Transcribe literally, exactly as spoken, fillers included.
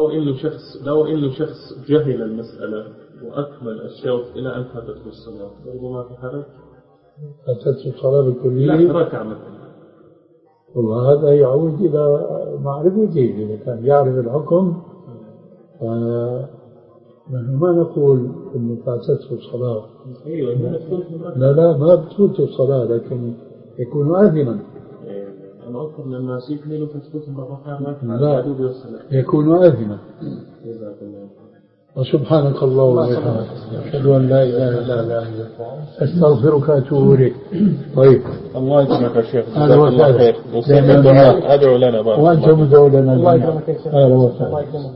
لو إنه شخص لو إنه شخص جهل المسألة وأكمل الشوط إلى أن فاتته الصلاة برضو ما في حرج؟ فاتته الصلاة بالكلية؟ لا ركع مثلا. والله هذا يعود إلى معرفة جيدة. إذا كان يعرف الحكم فنحن ما نقول إنه فاتته الصلاة. لا لا ما بتفوت الصلاة لكن يكون آثما. أنا أذكر أن الناس يكملوا فتفوتهم الركعة. لا يكون آثما. وسبحانك اللهم وبحمدك أشهد أن لا إله إلا أنت أستغفرك وأتوب إليك. طيب الله يسلمك يا شيخ. هذا وسهلا. أدعو لنا. وأنتم ادعوا لنا. الله يسلمك.